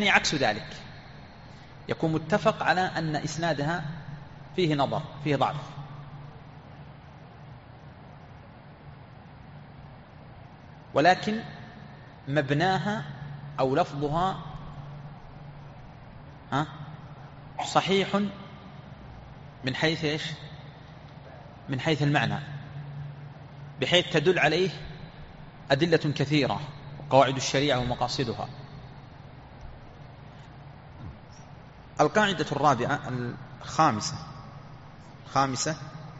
عكس ذلك، يكون متفق على أن إسنادها فيه نظر، فيه ضعف. ولكن مبناها أو لفظها صحيح من حيث إيش؟ من حيث المعنى، بحيث تدل عليه أدلة كثيرة وقواعد الشريعة ومقاصدها. القاعدة الرابعة الخامسة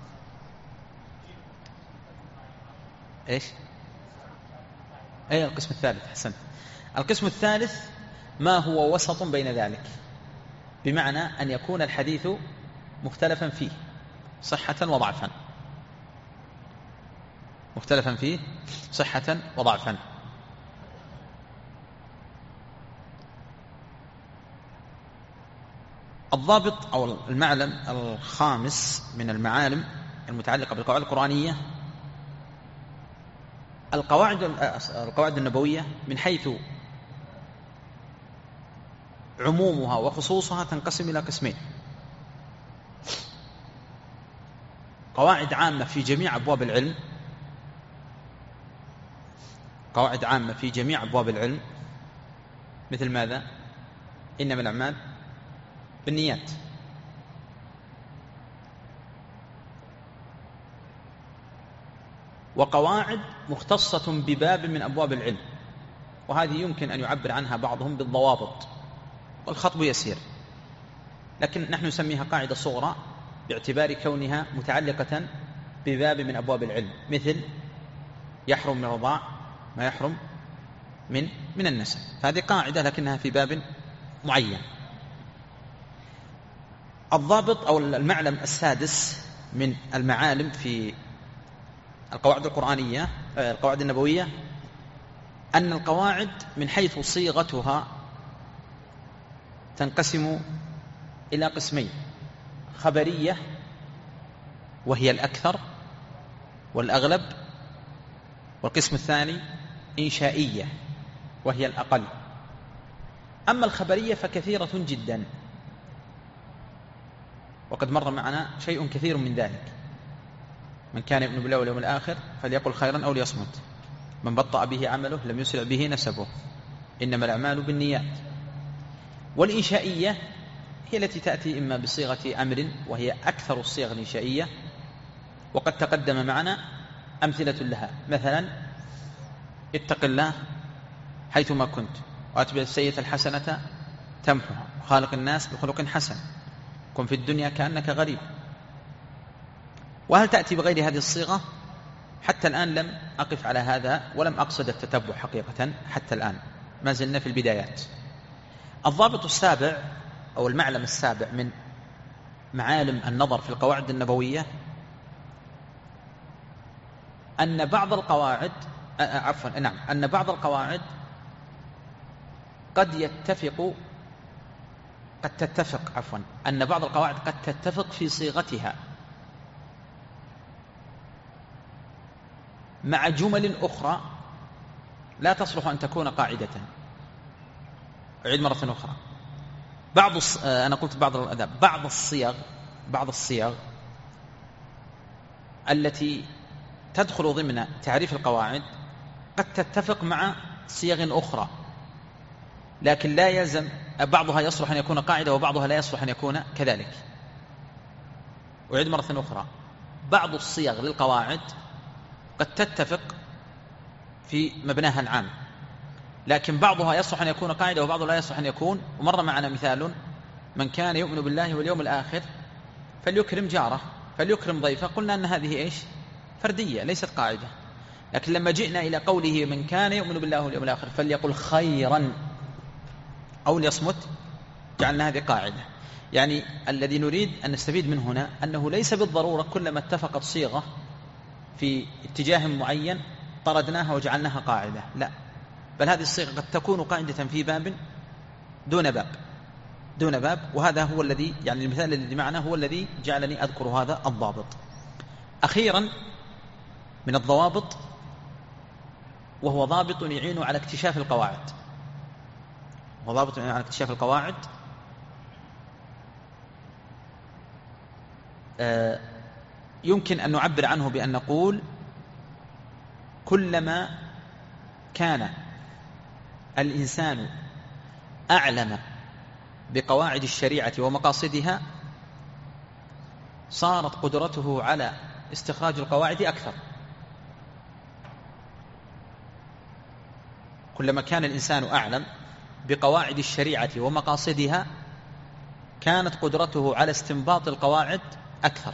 إيش؟ القسم الثالث. حسن. القسم الثالث ما هو وسط بين ذلك، بمعنى أن يكون الحديث مختلفا فيه صحة وضعفا، مختلفا فيه صحة وضعفا. الضابط أو المعلم الخامس من المعالم المتعلقة بالقواعد القرآنية القواعد النبوية من حيث عمومها وخصوصها تنقسم إلى قسمين: قواعد عامة في جميع أبواب العلم، قواعد عامة في جميع أبواب العلم، مثل ماذا؟ إنما الأعمال بالنيات. وقواعد مختصة بباب من أبواب العلم، وهذه يمكن أن يعبر عنها بعضهم بالضوابط، والخطب يسير، لكن نحن نسميها قاعدة صغرى باعتبار كونها متعلقة بباب من أبواب العلم، مثل يحرم من الرضاع ما يحرم من النسب. هذه قاعدة لكنها في باب معين. الضابط أو المعلم السادس من المعالم في القواعد القرآنية القواعد النبوية أن القواعد من حيث صيغتها تنقسم إلى قسمين: خبرية وهي الأكثر والأغلب، والقسم الثاني إنشائية وهي الأقل. أما الخبرية فكثيرة جدا، وقد مر معنا شيء كثير من ذلك: من كان يؤمن بالله واليوم الآخر فليقل خيرا أو ليصمت، من بطأ به عمله لم يسرع به نسبه، إنما الأعمال بالنيات. والإنشائية هي التي تأتي إما بصيغة أمر وهي أكثر الصيغ الإنشائية، وقد تقدم معنا أمثلة لها، مثلا اتق الله حيثما كنت، وأتبع السيئة الحسنة تمحها، وخالق الناس بخلق حسن، كن في الدنيا كأنك غريب. وهل تأتي بغير هذه الصيغة؟ حتى الآن لم أقف على هذا ولم أقصد التتبع حقيقة، حتى الآن ما زلنا في البدايات. الضابط السابع أو المعلم السابع من معالم النظر في القواعد النبوية أن بعض القواعد أن بعض القواعد أن بعض القواعد قد تتفق في صيغتها مع جمل أخرى لا تصلح أن تكون قاعدة. أعيد مرة أخرى: بعض الصيغ التي تدخل ضمن تعريف القواعد قد تتفق مع صيغ أخرى، لكن لا يلزم، بعضها يصلح أن يكون قاعدة وبعضها لا يصلح أن يكون كذلك. أعيد مرة أخرى: بعض الصيغ للقواعد قد تتفق في مبناها العام، لكن بعضها يصلح أن يكون قاعدة وبعضها لا يصلح أن يكون. ومر معنا مثال: من كان يؤمن بالله واليوم الآخر فليكرم جاره فليكرم ضيفه. قلنا أن هذه إيش؟ فردية ليست قاعدة. لكن لما جئنا إلى قوله من كان يؤمن بالله واليوم الآخر فليقل خيرا أو ليصمت، جعلنا هذه قاعدة. يعني الذي نريد أن نستفيد من هنا أنه ليس بالضرورة كلما اتفقت صيغة في اتجاه معين طردناها وجعلناها قاعدة، لا، بل هذه الصيغة قد تكون قاعدة في باب دون باب. وهذا هو الذي، يعني المثال الذي معنا هو الذي جعلني أذكر هذا الضابط. أخيرا من الضوابط، وهو ضابط يعين على اكتشاف القواعد، وضابط عن اكتشاف القواعد يمكن أن نعبر عنه بأن نقول كلما كان الإنسان أعلم بقواعد الشريعة ومقاصدها صارت قدرته على استخراج القواعد أكثر. كلما كان الإنسان أعلم بقواعد الشريعة ومقاصدها كانت قدرته على استنباط القواعد أكثر.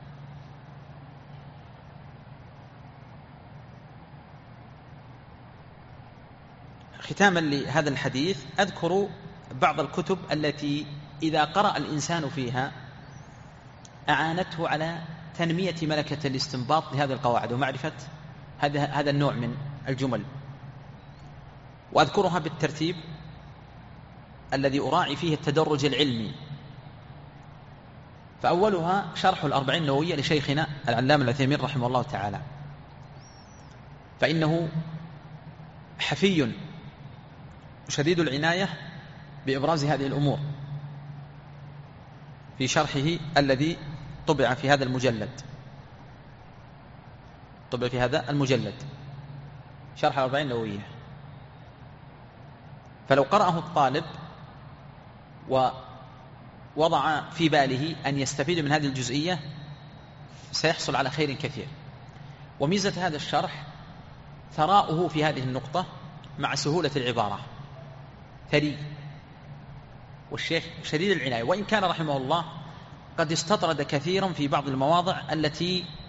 ختاما لهذا الحديث أذكر بعض الكتب التي إذا قرأ الإنسان فيها أعانته على تنمية ملكة الاستنباط لهذه القواعد ومعرفة هذا النوع من الجمل، وأذكرها بالترتيب الذي أراعي فيه التدرج العلمي. فأولها شرح الأربعين النووية لشيخنا العلامة العثيمين رحمه الله تعالى، فإنه حفي شديد العناية بإبراز هذه الأمور في شرحه الذي طبع في هذا المجلد، شرح الأربعين النووية. فلو قرأه الطالب ووضع في باله أن يستفيد من هذه الجزئية سيحصل على خير كثير. وميزة هذا الشرح ثراؤه في هذه النقطة مع سهولة العبارة، ثري، والشيخ شديد العناية، وإن كان رحمه الله قد استطرد كثيرا في بعض المواضع التي